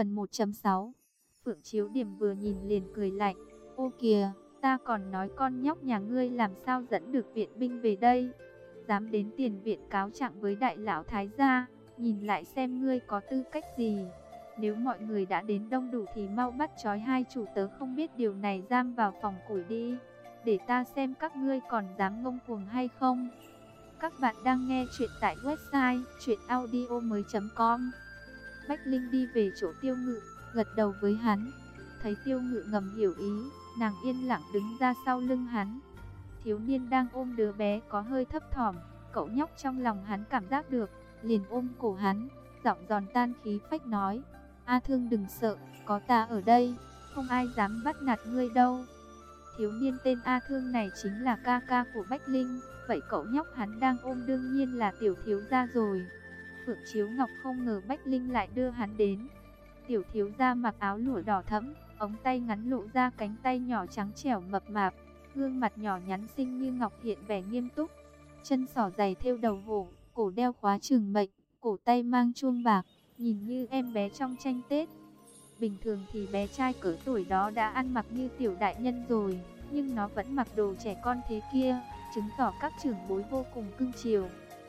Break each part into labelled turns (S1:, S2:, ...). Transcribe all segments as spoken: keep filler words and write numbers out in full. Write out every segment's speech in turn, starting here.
S1: Phần một chấm sáu. Phượng Chiếu Điểm vừa nhìn liền cười lạnh. Ô kìa, ta còn nói con nhóc nhà ngươi làm sao dẫn được viện binh về đây. Dám đến tiền viện cáo trạng với đại lão thái gia, nhìn lại xem ngươi có tư cách gì. Nếu mọi người đã đến đông đủ thì mau bắt trói hai chủ tớ không biết điều này giam vào phòng củi đi. Để ta xem các ngươi còn dám ngông cuồng hay không. Các bạn đang nghe chuyện tại website truyện audio mới chấm com. Bách Linh đi về chỗ Tiêu Ngự, gật đầu với hắn. Thấy Tiêu Ngự ngầm hiểu ý, nàng yên lặng đứng ra sau lưng hắn. Thiếu niên đang ôm đứa bé có hơi thấp thỏm, cậu nhóc trong lòng hắn cảm giác được, liền ôm cổ hắn, giọng giòn tan khí phách nói: A Thương đừng sợ, có ta ở đây, không ai dám bắt nạt ngươi đâu. Thiếu niên tên A Thương này chính là ca ca của Bách Linh, vậy cậu nhóc hắn đang ôm đương nhiên là tiểu thiếu gia rồi. Phượng Chiếu Ngọc không ngờ Bách Linh lại đưa hắn đến. Tiểu thiếu gia mặc áo lụa đỏ thẫm, ống tay ngắn lộ ra cánh tay nhỏ trắng trẻo mập mạp, gương mặt nhỏ nhắn xinh như ngọc hiện vẻ nghiêm túc. Chân sỏ giày thêu đầu hổ, cổ đeo khóa trường mệnh, cổ tay mang chuông bạc, nhìn như em bé trong tranh Tết. Bình thường thì bé trai cỡ tuổi đó đã ăn mặc như tiểu đại nhân rồi, nhưng nó vẫn mặc đồ trẻ con thế kia, chứng tỏ các trưởng bối vô cùng cưng chiều.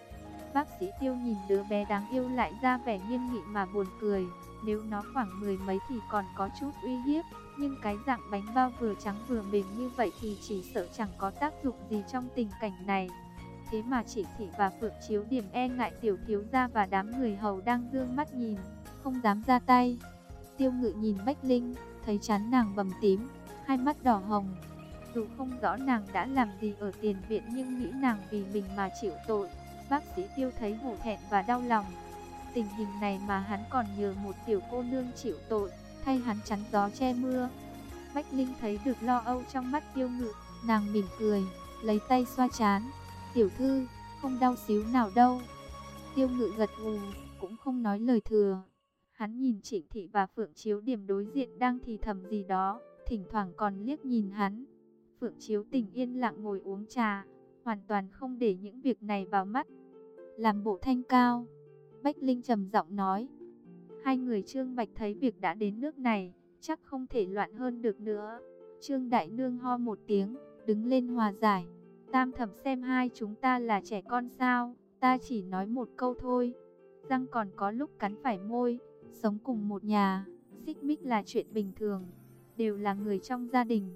S1: Bác sĩ Tiêu nhìn đứa bé đáng yêu lại ra vẻ nghiêm nghị mà buồn cười. Nếu nó khoảng mười mấy thì còn có chút uy hiếp, nhưng cái dạng bánh bao vừa trắng vừa mềm như vậy thì chỉ sợ chẳng có tác dụng gì trong tình cảnh này. Thế mà Trịnh Thị và Phượng Chiếu Điểm e ngại tiểu thiếu gia và đám người hầu đang dương mắt nhìn, không dám ra tay. Tiêu Ngự nhìn Bách Linh, thấy trán nàng bầm tím, hai mắt đỏ hồng. Dù không rõ nàng đã làm gì ở tiền viện nhưng nghĩ nàng vì mình mà chịu tội. Bác sĩ Tiêu thấy hổ thẹn và đau lòng. Tình hình này mà hắn còn nhờ một tiểu cô nương chịu tội, thay hắn chắn gió che mưa. Bách Linh thấy được lo âu trong mắt Tiêu Ngự, nàng mỉm cười, lấy tay xoa trán. Tiểu thư, không đau xíu nào đâu. Tiêu Ngự gật gù, cũng không nói lời thừa. Hắn nhìn Trịnh Thị và Phượng Chiếu Điểm đối diện đang thì thầm gì đó, thỉnh thoảng còn liếc nhìn hắn. Phượng Chiếu Tình yên lặng ngồi uống trà, hoàn toàn không để những việc này vào mắt. Làm bộ thanh cao, Bách Linh trầm giọng nói: hai người Trương Bạch thấy việc đã đến nước này, chắc không thể loạn hơn được nữa. Trương Đại Nương ho một tiếng, đứng lên hòa giải. Tam Thẩm xem hai chúng ta là trẻ con sao, ta chỉ nói một câu thôi. Răng còn có lúc cắn phải môi, sống cùng một nhà, xích mích là chuyện bình thường, đều là người trong gia đình.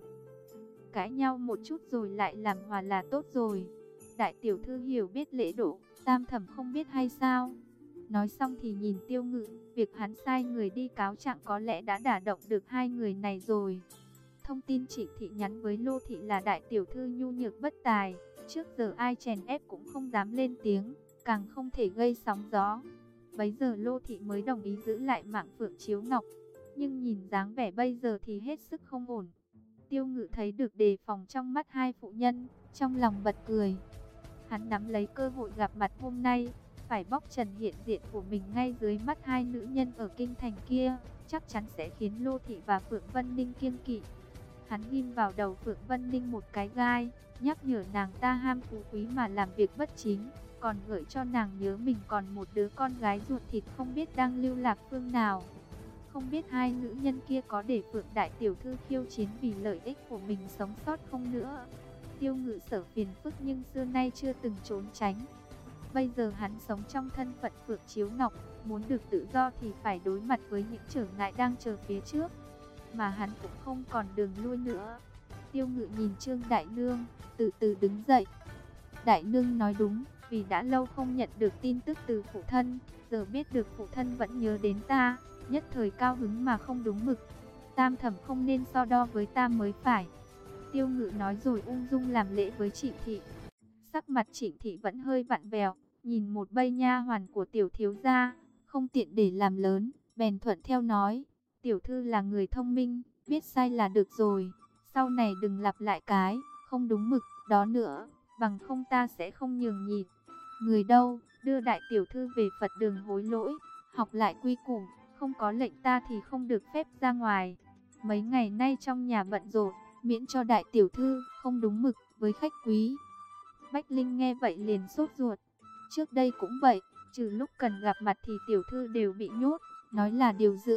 S1: Cãi nhau một chút rồi lại làm hòa là tốt rồi. Đại tiểu thư hiểu biết lễ độ, Tam Thẩm không biết hay sao? Nói xong thì nhìn Tiêu Ngự, việc hắn sai người đi cáo trạng có lẽ đã đả động được hai người này rồi. Thông tin Trịnh Thị nhắn với Lô Thị là đại tiểu thư nhu nhược bất tài, trước giờ ai chèn ép cũng không dám lên tiếng, càng không thể gây sóng gió. Bấy giờ Lô Thị mới đồng ý giữ lại mạng Phượng Chiếu Ngọc, nhưng nhìn dáng vẻ bây giờ thì hết sức không ổn. Tiêu Ngự thấy được đề phòng trong mắt hai phụ nhân, trong lòng bật cười. Hắn nắm lấy cơ hội gặp mặt hôm nay, phải bóc trần hiện diện của mình ngay dưới mắt hai nữ nhân ở kinh thành kia, chắc chắn sẽ khiến Lô Thị và Phượng Vân Ninh kiêng kỵ. Hắn ghim vào đầu Phượng Vân Ninh một cái gai, nhắc nhở nàng ta ham phú quý mà làm việc bất chính, còn gợi cho nàng nhớ mình còn một đứa con gái ruột thịt không biết đang lưu lạc phương nào. Không biết hai nữ nhân kia có để Phượng Đại Tiểu Thư khiêu chiến vì lợi ích của mình sống sót không nữa. Tiêu Ngự sợ phiền phức nhưng xưa nay chưa từng trốn tránh. Bây giờ hắn sống trong thân phận Phượng Chiếu Ngọc, muốn được tự do thì phải đối mặt với những trở ngại đang chờ phía trước. Mà hắn cũng không còn đường lui nữa. Tiêu Ngự nhìn Trương Đại Nương, từ từ đứng dậy. Đại Nương nói đúng, vì đã lâu không nhận được tin tức từ phụ thân, giờ biết được phụ thân vẫn nhớ đến ta, nhất thời cao hứng mà không đúng mực. Tam Thẩm không nên so đo với ta mới phải. Tiêu Ngự nói rồi ung dung làm lễ với Trịnh Thị. Sắc mặt Trịnh Thị vẫn hơi vặn vẹo, nhìn một bầy nha hoàn của tiểu thiếu gia, không tiện để làm lớn, bèn thuận theo nói: tiểu thư là người thông minh, biết sai là được rồi, sau này đừng lặp lại cái không đúng mực đó nữa, bằng không ta sẽ không nhường nhịn. Người đâu, đưa đại tiểu thư về Phật đường hối lỗi, học lại quy củ, không có lệnh ta thì không được phép ra ngoài. Mấy ngày nay trong nhà bận rộn, miễn cho đại tiểu thư không đúng mực với khách quý. Bách Linh nghe vậy liền sốt ruột. Trước đây cũng vậy, trừ lúc cần gặp mặt thì tiểu thư đều bị nhốt, nói là điều dưỡng,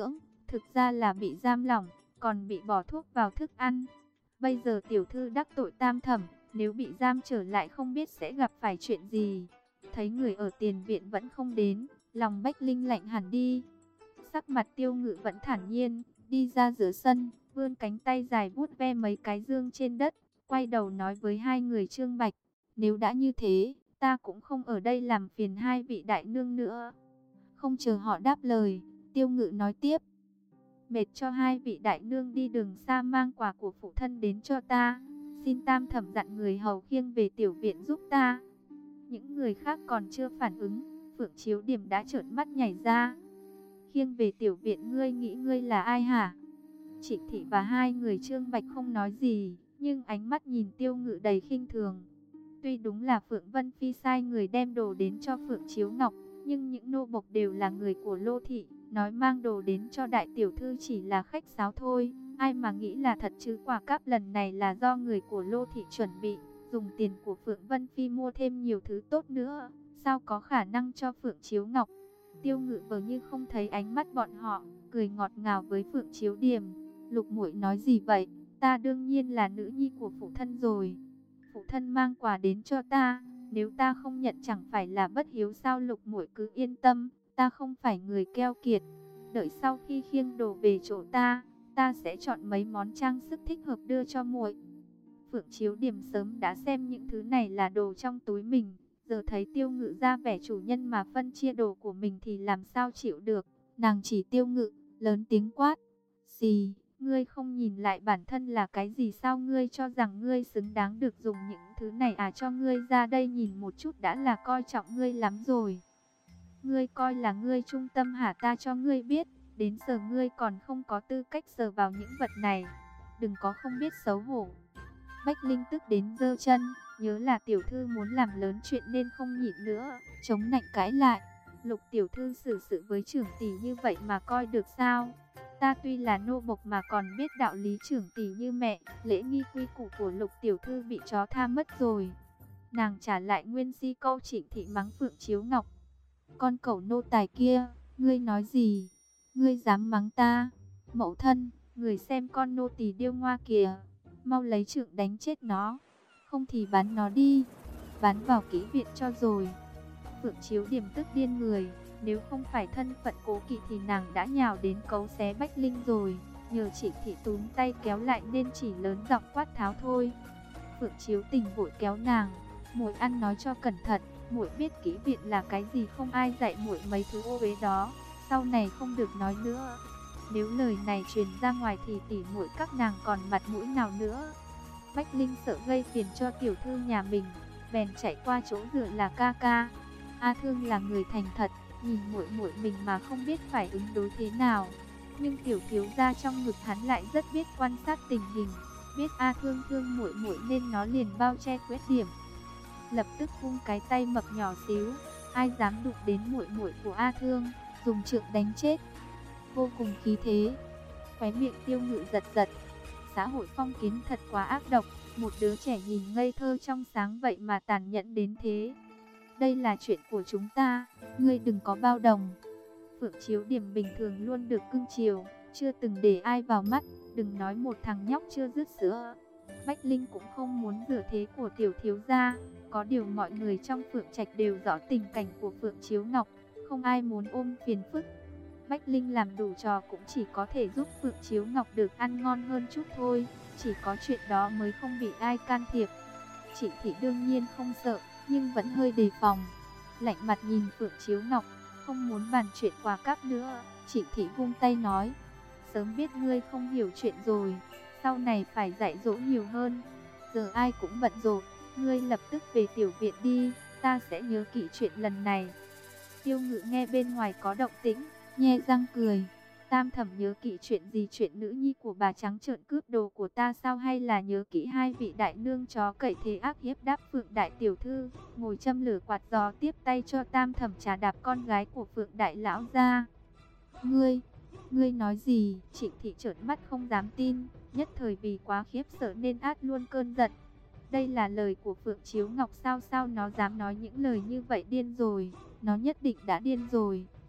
S1: thực ra là bị giam lỏng, còn bị bỏ thuốc vào thức ăn. Bây giờ tiểu thư đắc tội Tam Thẩm, nếu bị giam trở lại không biết sẽ gặp phải chuyện gì. Thấy người ở tiền viện vẫn không đến, lòng Bách Linh lạnh hẳn đi. Sắc mặt Tiêu Ngự vẫn thản nhiên, đi ra giữa sân, vươn cánh tay dài vuốt ve mấy cái dương trên đất, quay đầu nói với hai người Trương Bạch, nếu đã như thế, ta cũng không ở đây làm phiền hai vị đại nương nữa. Không chờ họ đáp lời, Tiêu Ngự nói tiếp, mệt cho hai vị đại nương đi đường xa mang quà của phụ thân đến cho ta, xin Tam Thẩm dặn người hầu khiêng về tiểu viện giúp ta. Những người khác còn chưa phản ứng, Phượng Chiếu Điểm đã trợn mắt nhảy ra. Khiêng về tiểu viện, ngươi nghĩ ngươi là ai hả? Trịnh Thị và hai người Trương Bạch không nói gì, nhưng ánh mắt nhìn Tiêu Ngự đầy khinh thường. Tuy đúng là Phượng Vân Phi sai người đem đồ đến cho Phượng Chiếu Ngọc, nhưng những nô bộc đều là người của Lô Thị, nói mang đồ đến cho đại tiểu thư chỉ là khách sáo thôi. Ai mà nghĩ là thật chứ, quà cáp lần này là do người của Lô Thị chuẩn bị, dùng tiền của Phượng Vân Phi mua thêm nhiều thứ tốt nữa, sao có khả năng cho Phượng Chiếu Ngọc. Tiêu Ngự vờ như không thấy ánh mắt bọn họ, cười ngọt ngào với Phượng Chiếu Điềm. Lục muội nói gì vậy? Ta đương nhiên là nữ nhi của phụ thân rồi. Phụ thân mang quà đến cho ta, nếu ta không nhận chẳng phải là bất hiếu sao? Lục muội cứ yên tâm, ta không phải người keo kiệt. Đợi sau khi khiêng đồ về chỗ ta, ta sẽ chọn mấy món trang sức thích hợp đưa cho muội. Phượng Chiếu Điềm sớm đã xem những thứ này là đồ trong túi mình, giờ thấy Tiêu Ngự ra vẻ chủ nhân mà phân chia đồ của mình thì làm sao chịu được. Nàng chỉ Tiêu Ngự, lớn tiếng quát, xì, ngươi không nhìn lại bản thân là cái gì sao? Ngươi cho rằng ngươi xứng đáng được dùng những thứ này à? Cho ngươi ra đây nhìn một chút đã là coi trọng ngươi lắm rồi. Ngươi coi là ngươi trung tâm hả? Ta cho ngươi biết, đến giờ ngươi còn không có tư cách sờ vào những vật này. Đừng có không biết xấu hổ. Bách Linh tức đến giơ chân, nhớ là tiểu thư muốn làm lớn chuyện nên không nhịn nữa, chống nạnh cãi lại. Lục tiểu thư xử sự với trưởng tỷ như vậy mà coi được sao? Ta tuy là nô bộc mà còn biết đạo lý trưởng tỷ như mẹ. Lễ nghi quy củ của Lục tiểu thư bị chó tha mất rồi. Nàng trả lại nguyên si câu. Trịnh Thị mắng Phượng Chiếu Ngọc, con cẩu nô tài kia, ngươi nói gì? Ngươi dám mắng ta? Mẫu thân, người xem con nô tỳ điêu ngoa kìa, mau lấy trượng đánh chết nó, không thì bán nó đi, bán vào kỹ viện cho rồi. Phượng Chiếu Điềm tức điên người, nếu không phải thân phận cố kỵ thì nàng đã nhào đến cấu xé Bách Linh rồi. Nhờ Trịnh Thị túm tay kéo lại nên chỉ lớn giọng quát tháo thôi. Phượng Chiếu Tình vội kéo nàng, muội ăn nói cho cẩn thận, muội biết kỹ viện là cái gì không? Ai dạy muội mấy thứ ô uế đó, sau này không được nói nữa. Nếu lời này truyền ra ngoài thì tỉ muội các nàng còn mặt mũi nào nữa? Bách Linh sợ gây phiền cho tiểu thư nhà mình, bèn chạy qua chỗ dựa là ca ca. A Thương là người thành thật, nhìn muội muội mình mà không biết phải ứng đối thế nào. Nhưng tiểu thiếu gia trong ngực hắn lại rất biết quan sát tình hình, biết A Thương thương muội muội nên nó liền bao che khuyết điểm. Lập tức vung cái tay mập nhỏ xíu, ai dám đụng đến muội muội của A Thương, dùng trượng đánh chết. Vô cùng khí thế. Khóe miệng Tiêu Ngự giật giật. Xã hội phong kiến thật quá ác độc, một đứa trẻ nhìn ngây thơ trong sáng vậy mà tàn nhẫn đến thế. Đây là chuyện của chúng ta, ngươi đừng có bao đồng. Phượng Chiếu Điềm bình thường luôn được cưng chiều, chưa từng để ai vào mắt, đừng nói một thằng nhóc chưa dứt sữa. Bách Linh cũng không muốn rửa thế của tiểu thiếu gia, có điều mọi người trong Phượng Trạch đều rõ tình cảnh của Phượng Chiếu Ngọc, không ai muốn ôm phiền phức. Bách Linh làm đủ trò cũng chỉ có thể giúp Phượng Chiếu Ngọc được ăn ngon hơn chút thôi, chỉ có chuyện đó mới không bị ai can thiệp. Trịnh Thị đương nhiên không sợ, nhưng vẫn hơi đề phòng, lạnh mặt nhìn Phượng Chiếu Ngọc, không muốn bàn chuyện quà cáp nữa. Trịnh Thị vung tay nói, sớm biết ngươi không hiểu chuyện rồi, sau này phải dạy dỗ nhiều hơn. Giờ ai cũng bận rộn, ngươi lập tức về tiểu viện đi, ta sẽ nhớ kỹ chuyện lần này. Tiêu Ngự nghe bên ngoài có động tĩnh, nhe răng cười. Tam Thẩm nhớ kỹ chuyện gì? Chuyện nữ nhi của bà trắng trợn cướp đồ của ta sao? Hay là nhớ kỹ hai vị đại nương chó cậy thế ác hiếp đáp Phượng đại tiểu thư, ngồi châm lửa quạt gió tiếp tay cho Tam Thẩm trà đạp con gái của Phượng đại lão ra? Ngươi, ngươi nói gì? Trịnh Thị trợn mắt không dám tin, nhất thời vì quá khiếp sợ nên át luôn cơn giận. Đây là lời của Phượng Chiếu Ngọc sao? Sao nó dám nói những lời như vậy? Điên rồi, nó nhất định đã điên rồi.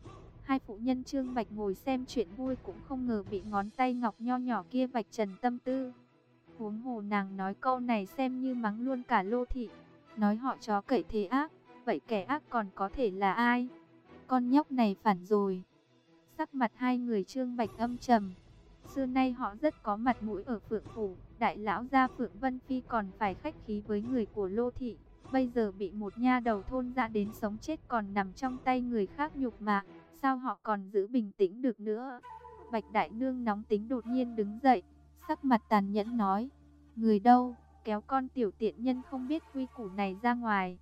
S1: Hai phụ nhân Trương Bạch ngồi xem chuyện vui cũng không ngờ bị ngón tay ngọc nho nhỏ kia vạch trần tâm tư. Huống hồ nàng nói câu này xem như mắng luôn cả Lô thị, nói họ chó cậy thế ác, vậy kẻ ác còn có thể là ai? Con nhóc này phản rồi. Sắc mặt hai người Trương Bạch âm trầm. Xưa nay họ rất có mặt mũi ở Phượng phủ, đại lão gia Phượng Vân Phi còn phải khách khí với người của Lô thị, bây giờ bị một nha đầu thôn dã đến sống chết còn nằm trong tay người khác nhục mạ, sao họ còn giữ bình tĩnh được nữa? Bạch đại nương nóng tính đột nhiên đứng dậy, sắc mặt tàn nhẫn nói: người đâu, kéo con tiểu tiện nhân không biết quy củ này ra ngoài.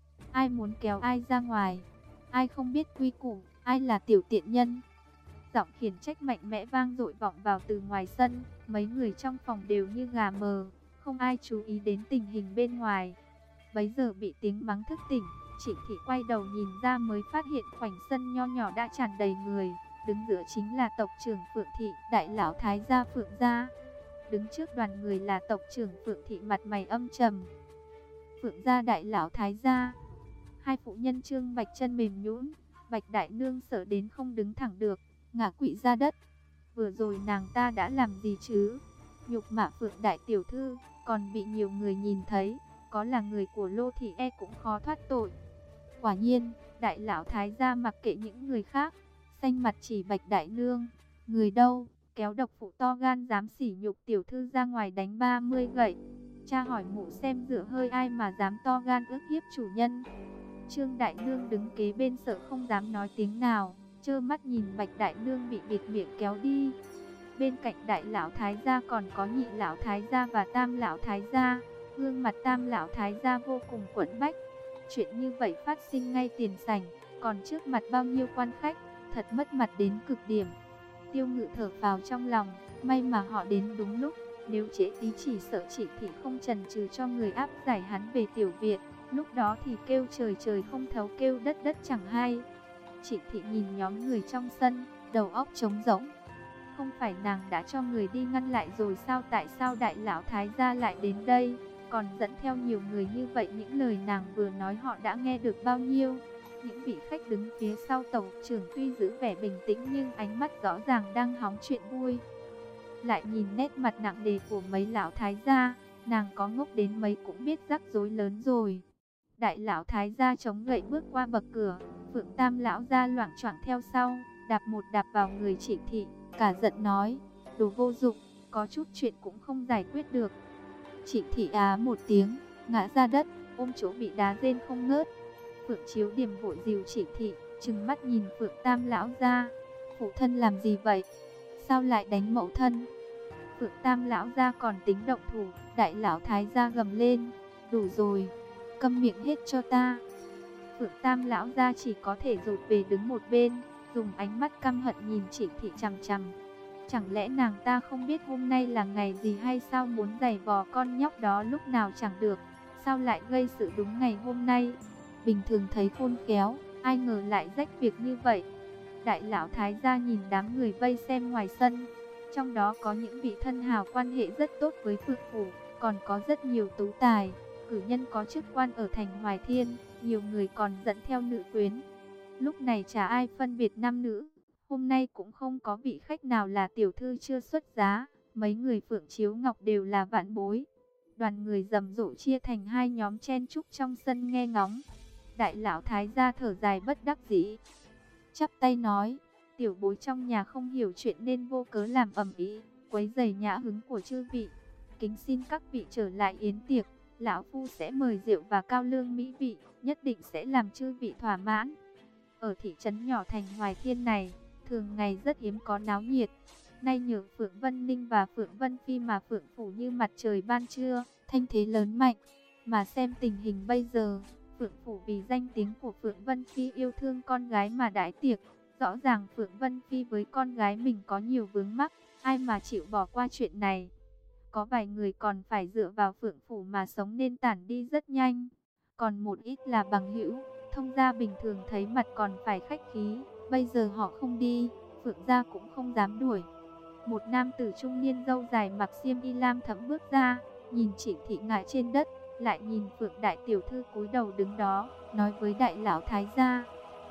S1: Ai muốn kéo ai ra ngoài? Ai không biết quy củ, ai là tiểu tiện nhân? Giọng khiển trách mạnh mẽ vang dội vọng vào từ ngoài sân, mấy người trong phòng đều như gà mờ, không ai chú ý đến tình hình bên ngoài. Bấy giờ bị tiếng mắng thức tỉnh, Trịnh Thị quay đầu nhìn ra mới phát hiện khoảnh sân nho nhỏ đã tràn đầy người, đứng giữa chính là tộc trưởng Phượng Thị, đại lão thái gia Phượng gia. Đứng trước đoàn người là tộc trưởng Phượng Thị mặt mày âm trầm. Phượng gia đại lão thái gia. Hai phụ nhân Trương Bạch chân mềm nhũn, Bạch đại nương sợ đến không đứng thẳng được, ngã quỵ ra đất. Vừa rồi nàng ta đã làm gì chứ? Nhục mạ Phượng đại tiểu thư, còn bị nhiều người nhìn thấy, có là người của Lô thị e cũng khó thoát tội. Quả nhiên, đại lão thái gia mặc kệ những người khác, xanh mặt chỉ Bạch đại nương. Người đâu, kéo độc phụ to gan dám sỉ nhục tiểu thư ra ngoài đánh ba mươi gậy. Cha hỏi mụ xem dựa hơi ai mà dám to gan ức hiếp chủ nhân. Trương đại nương đứng kế bên sợ không dám nói tiếng nào, trơ mắt nhìn Bạch đại nương bị bịt miệng kéo đi. Bên cạnh đại lão thái gia còn có nhị lão thái gia và tam lão thái gia. Gương mặt tam lão thái gia vô cùng quẫn bách. Chuyện như vậy phát sinh ngay tiền sảnh, còn trước mặt bao nhiêu quan khách, thật mất mặt đến cực điểm. Tiêu Ngự thở phào trong lòng, may mà họ đến đúng lúc, nếu trễ tí chỉ sợ Trịnh Thị không chần chừ cho người áp giải hắn về tiểu viện, lúc đó thì kêu trời trời không thấu kêu đất đất chẳng hay. Trịnh Thị nhìn nhóm người trong sân, đầu óc trống rỗng. Không phải nàng đã cho người đi ngăn lại rồi sao, tại sao đại lão thái gia lại đến đây, còn dẫn theo nhiều người như vậy? Những lời nàng vừa nói họ đã nghe được bao nhiêu? Những vị khách đứng phía sau tộc trưởng tuy giữ vẻ bình tĩnh nhưng ánh mắt rõ ràng đang hóng chuyện vui. Lại nhìn nét mặt nặng nề của mấy lão thái gia, nàng có ngốc đến mấy cũng biết rắc rối lớn rồi. Đại lão thái gia chống gậy bước qua bậc cửa, Phượng tam lão gia loạng choạng theo sau, đạp một đạp vào người Trịnh Thị, cả giận nói: đồ vô dụng, có chút chuyện cũng không giải quyết được. Trịnh Thị á một tiếng, ngã ra đất, ôm chỗ bị đá rên không ngớt. Phượng Chiếu Điềm vội dìu Trịnh Thị, trừng mắt nhìn Phượng tam lão gia: phụ thân làm gì vậy? Sao lại đánh mẫu thân? Phượng tam lão gia còn tính động thủ, đại lão thái gia gầm lên: đủ rồi, câm miệng hết cho ta. Phượng tam lão gia chỉ có thể rụt về đứng một bên, dùng ánh mắt căm hận nhìn Trịnh Thị chằm chằm. Chẳng lẽ nàng ta không biết hôm nay là ngày gì hay sao? Muốn giày vò con nhóc đó lúc nào chẳng được, sao lại gây sự đúng ngày hôm nay? Bình thường thấy khôn khéo, ai ngờ lại rách việc như vậy. Đại lão thái gia nhìn đám người vây xem ngoài sân, trong đó có những vị thân hào quan hệ rất tốt với Phượng phủ, còn có rất nhiều tú tài, cử nhân có chức quan ở thành Hoài Thiên, nhiều người còn dẫn theo nữ quyến. Lúc này chả ai phân biệt nam nữ, hôm nay cũng không có vị khách nào là tiểu thư chưa xuất giá, mấy người Phượng Chiếu Ngọc đều là vạn bối. Đoàn người rầm rộ chia thành hai nhóm chen chúc trong sân nghe ngóng. Đại lão thái gia thở dài bất đắc dĩ, chắp tay nói: tiểu bối trong nhà không hiểu chuyện nên vô cớ làm ầm ĩ, quấy rầy nhã hứng của chư vị. Kính xin các vị trở lại yến tiệc, lão phu sẽ mời rượu và cao lương mỹ vị, nhất định sẽ làm chư vị thỏa mãn. Ở thị trấn nhỏ thành Hoài Thiên này, thường ngày rất hiếm có náo nhiệt. Nay nhờ Phượng Vân Ninh và Phượng Vân Phi mà Phượng phủ như mặt trời ban trưa, thanh thế lớn mạnh. Mà xem tình hình bây giờ, Phượng phủ vì danh tiếng của Phượng Vân Phi yêu thương con gái mà đãi tiệc. Rõ ràng Phượng Vân Phi với con gái mình có nhiều vướng mắc, ai mà chịu bỏ qua chuyện này. Có vài người còn phải dựa vào Phượng phủ mà sống nên tản đi rất nhanh. Còn một ít là bằng hữu, thông gia bình thường thấy mặt còn phải khách khí. Bây giờ họ không đi, Phượng gia cũng không dám đuổi. Một nam tử trung niên râu dài mặc xiêm y lam thẫm bước ra, nhìn Trịnh Thị ngã trên đất, lại nhìn Phượng đại tiểu thư cúi đầu đứng đó, nói với đại lão thái gia: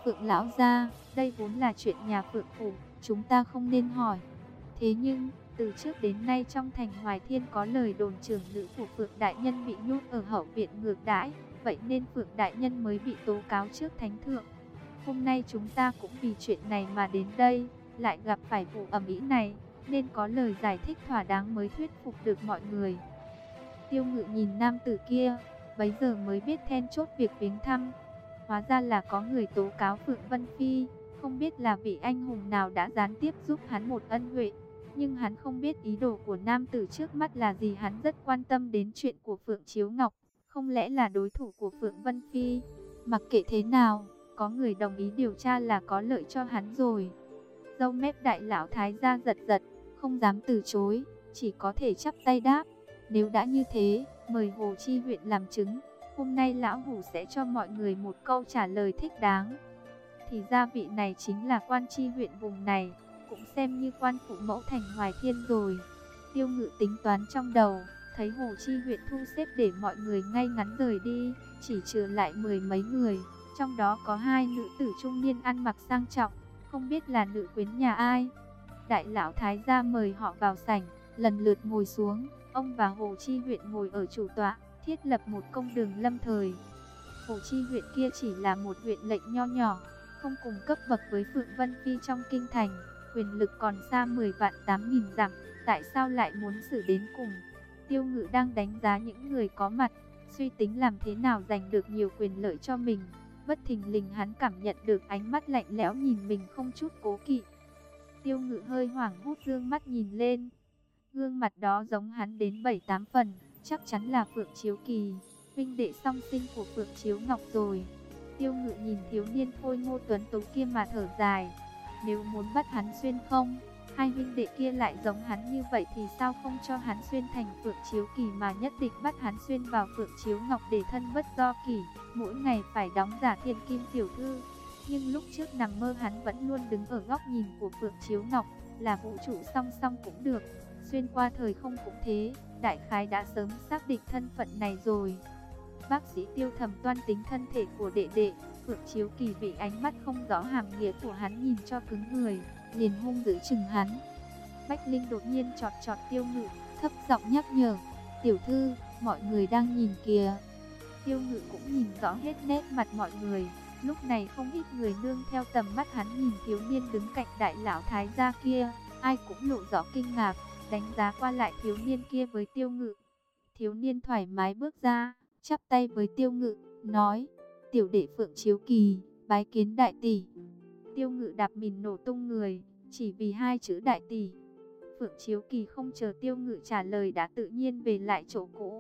S1: Phượng lão gia, đây vốn là chuyện nhà Phượng phủ, chúng ta không nên hỏi. Thế nhưng, từ trước đến nay trong thành Hoài Thiên có lời đồn trưởng nữ của Phượng đại nhân bị nhốt ở hậu viện ngược đãi, vậy nên Phượng đại nhân mới bị tố cáo trước thánh thượng. Hôm nay chúng ta cũng vì chuyện này mà đến đây, lại gặp phải vụ ầm ĩ này, nên có lời giải thích thỏa đáng mới thuyết phục được mọi người. Tiêu Ngự nhìn nam tử kia, bấy giờ mới biết then chốt việc viếng thăm. Hóa ra là có người tố cáo Phượng Vân Phi, không biết là vị anh hùng nào đã gián tiếp giúp hắn một ân huệ. Nhưng hắn không biết ý đồ của nam tử trước mắt là gì, hắn rất quan tâm đến chuyện của Phượng Chiếu Ngọc, không lẽ là đối thủ của Phượng Vân Phi. Mặc kệ thế nào, có người đồng ý điều tra là có lợi cho hắn rồi. Râu mép đại lão thái gia giật giật, không dám từ chối, chỉ có thể chắp tay đáp. Nếu đã như thế, mời Hồ Chi huyện làm chứng. Hôm nay lão hủ sẽ cho mọi người một câu trả lời thích đáng. Thì ra vị này chính là quan chi huyện vùng này, cũng xem như quan phụ mẫu thành Hoài Thiên rồi. Tiêu Ngự tính toán trong đầu, thấy Hồ Chi huyện thu xếp để mọi người ngay ngắn rời đi, chỉ trừ lại mười mấy người, trong đó có hai nữ tử trung niên ăn mặc sang trọng, không biết là nữ quyến nhà ai. Đại lão thái gia mời họ vào sảnh, lần lượt ngồi xuống, ông và Hồ Chi huyện ngồi ở chủ tọa, thiết lập một công đường lâm thời. Hồ Chi huyện kia chỉ là một huyện lệnh nho nhỏ, không cùng cấp bậc với Phượng Vân Phi trong kinh thành, quyền lực còn xa mười vạn tám nghìn dặm, tại sao lại muốn xử đến cùng? Tiêu Ngự đang đánh giá những người có mặt, suy tính làm thế nào giành được nhiều quyền lợi cho mình. Bất thình lình hắn cảm nhận được ánh mắt lạnh lẽo nhìn mình không chút cố kỵ. Tiêu Ngự hơi hoảng hốt dương mắt nhìn lên. Gương mặt đó giống hắn đến bảy tám phần, chắc chắn là Phượng Chiếu Kỳ, huynh đệ song sinh của Phượng Chiếu Ngọc rồi. Tiêu Ngự nhìn thiếu niên khôi ngô tuấn tú kia mà thở dài. Nếu muốn bắt hắn xuyên không, hai huynh đệ kia lại giống hắn như vậy thì sao không cho hắn xuyên thành Phượng Chiếu Kỳ mà nhất định bắt hắn xuyên vào Phượng Chiếu Ngọc để thân bất do kỷ, mỗi ngày phải đóng giả thiên kim tiểu thư. Nhưng lúc trước nằm mơ hắn vẫn luôn đứng ở góc nhìn của Phượng Chiếu Ngọc, là vũ trụ song song cũng được, xuyên qua thời không cũng thế, đại khái đã sớm xác định thân phận này rồi. Bác sĩ Tiêu thầm toan tính thân thể của đệ đệ, Phượng Chiếu Kỳ bị ánh mắt không rõ hàm nghĩa của hắn nhìn cho cứng người, liền hung dữ chừng hắn. Bách Linh đột nhiên chọt chọt Tiêu Ngự, thấp giọng nhắc nhở, tiểu thư, mọi người đang nhìn kìa. Tiêu Ngự cũng nhìn rõ hết nét mặt mọi người, lúc này không ít người nương theo tầm mắt hắn nhìn thiếu niên đứng cạnh đại lão thái gia kia, ai cũng lộ rõ kinh ngạc, đánh giá qua lại thiếu niên kia với Tiêu Ngự. Thiếu niên thoải mái bước ra, chắp tay với Tiêu Ngự, nói, tiểu đệ Phượng Chiếu Kỳ, bái kiến đại tỷ. Tiêu Ngự đạp mìn nổ tung người, chỉ vì hai chữ đại tỷ. Phượng Chiếu Kỳ không chờ Tiêu Ngự trả lời đã tự nhiên về lại chỗ cũ.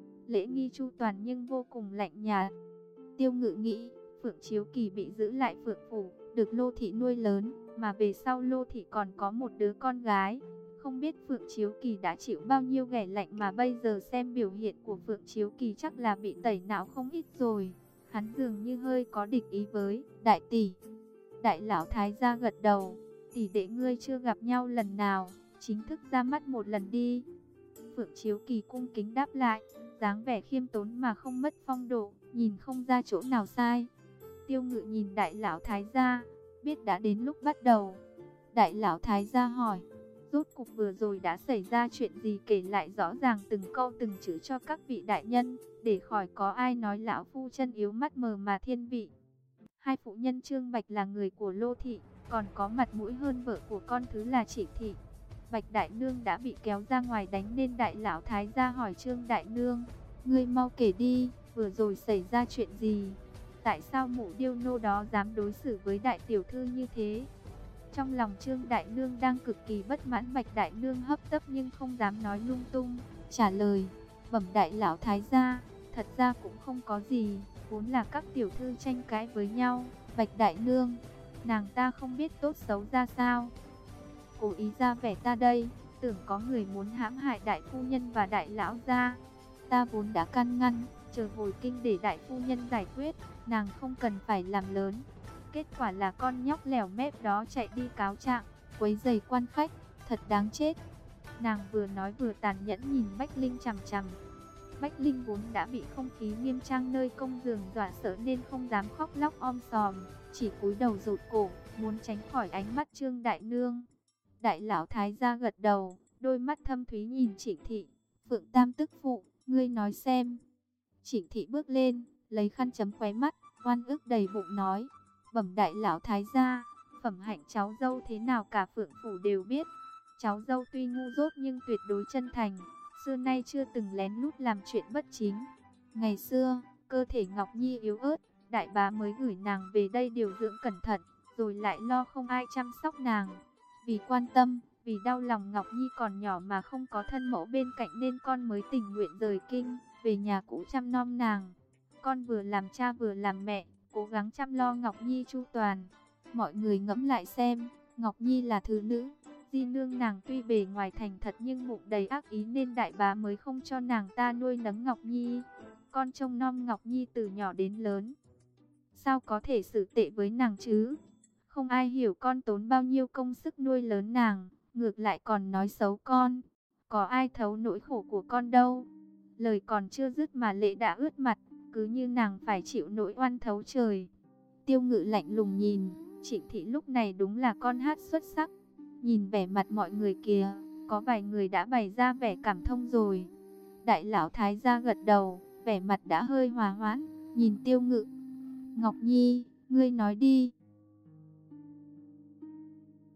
S1: Lễ nghi chu toàn nhưng vô cùng lạnh nhạt. Tiêu Ngự nghĩ, Phượng Chiếu Kỳ bị giữ lại Phượng phủ, được Lô thị nuôi lớn, mà về sau Lô thị còn có một đứa con gái. Không biết Phượng Chiếu Kỳ đã chịu bao nhiêu ghẻ lạnh mà bây giờ xem biểu hiện của Phượng Chiếu Kỳ chắc là bị tẩy não không ít rồi. Hắn dường như hơi có địch ý với đại tỷ. Đại lão thái gia gật đầu, tỷ đệ ngươi chưa gặp nhau lần nào, chính thức ra mắt một lần đi. Phượng Chiếu Kỳ cung kính đáp lại, dáng vẻ khiêm tốn mà không mất phong độ, nhìn không ra chỗ nào sai. Tiêu Ngự nhìn đại lão thái gia, biết đã đến lúc bắt đầu. Đại lão thái gia hỏi, rốt cục vừa rồi đã xảy ra chuyện gì, kể lại rõ ràng từng câu từng chữ cho các vị đại nhân, để khỏi có ai nói lão phu chân yếu mắt mờ mà thiên vị. Hai phụ nhân Trương Bạch là người của Lô thị, còn có mặt mũi hơn vợ của con thứ là Chỉ thị. Bạch đại nương đã bị kéo ra ngoài đánh nên đại lão thái gia hỏi Trương đại nương, ngươi mau kể đi, vừa rồi xảy ra chuyện gì? Tại sao mụ điêu nô đó dám đối xử với đại tiểu thư như thế? Trong lòng Trương đại nương đang cực kỳ bất mãn, Bạch đại nương hấp tấp nhưng không dám nói lung tung, trả lời, bẩm đại lão thái gia, thật ra cũng không có gì, vốn là các tiểu thư tranh cãi với nhau. Bạch đại nương, nàng ta không biết tốt xấu ra sao, cố ý ra vẻ ta đây, tưởng có người muốn hãm hại đại phu nhân và đại lão gia. Ta vốn đã can ngăn, chờ hồi kinh để đại phu nhân giải quyết, nàng không cần phải làm lớn. Kết quả là con nhóc lèo mép đó chạy đi cáo trạng, quấy rầy quan khách, thật đáng chết. Nàng vừa nói vừa tàn nhẫn nhìn Bách Linh chằm chằm. Bách Linh vốn đã bị không khí nghiêm trang nơi công giường dọa sợ nên không dám khóc lóc om sòm, chỉ cúi đầu rụt cổ, muốn tránh khỏi ánh mắt Trương Đại Nương. Đại lão thái gia gật đầu, đôi mắt thâm thúy nhìn Trịnh Thị. Phượng Tam tức phụ, ngươi nói xem. Trịnh Thị bước lên, lấy khăn chấm khóe mắt, oan ức đầy bụng nói: bẩm đại lão thái gia, phẩm hạnh cháu dâu thế nào cả Phượng phủ đều biết. Cháu dâu tuy ngu dốt nhưng tuyệt đối chân thành, xưa nay chưa từng lén lút làm chuyện bất chính. Ngày xưa, cơ thể Ngọc Nhi yếu ớt, đại bá mới gửi nàng về đây điều dưỡng cẩn thận, rồi lại lo không ai chăm sóc nàng. Vì quan tâm, vì đau lòng Ngọc Nhi còn nhỏ mà không có thân mẫu bên cạnh nên con mới tình nguyện rời kinh, về nhà cũ chăm nom nàng. Con vừa làm cha vừa làm mẹ, cố gắng chăm lo Ngọc Nhi chu toàn. Mọi người ngẫm lại xem, Ngọc Nhi là thứ nữ, di nương nàng tuy bề ngoài thành thật nhưng bụng đầy ác ý nên đại bá mới không cho nàng ta nuôi nấng Ngọc Nhi. Con trông nom Ngọc Nhi từ nhỏ đến lớn, sao có thể xử tệ với nàng chứ? Không ai hiểu con tốn bao nhiêu công sức nuôi lớn nàng, ngược lại còn nói xấu con. Có ai thấu nỗi khổ của con đâu. Lời còn chưa dứt mà lệ đã ướt mặt, cứ như nàng phải chịu nỗi oan thấu trời. Tiêu Ngự lạnh lùng nhìn, Trịnh Thị lúc này đúng là con hát xuất sắc. Nhìn vẻ mặt mọi người kìa, có vài người đã bày ra vẻ cảm thông rồi. Đại lão thái gia gật đầu, vẻ mặt đã hơi hòa hoãn, nhìn Tiêu Ngự. Ngọc Nhi, ngươi nói đi,